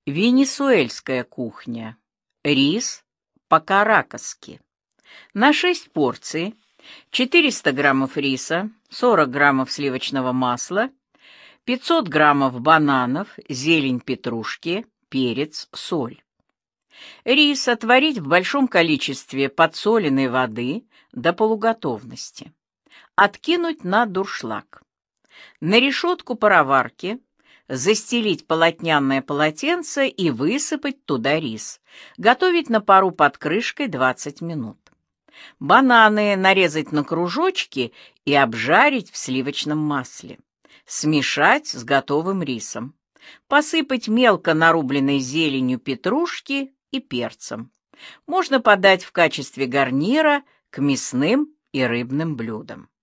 Венесуэльская кухня. Рис по-каракасски. На 6 порций 400 граммов риса, 40 граммов сливочного масла, 500 граммов бананов, зелень петрушки, перец, соль. Рис отварить в большом количестве подсоленной воды до полуготовности. Откинуть на дуршлаг. На решетку пароварки застелить полотняное полотенце и высыпать туда рис. Готовить на пару под крышкой 20 минут. Бананы нарезать на кружочки и обжарить в сливочном масле. Смешать с готовым рисом. Посыпать мелко нарубленной зеленью петрушки и перцем. Можно подать в качестве гарнира к мясным и рыбным блюдам.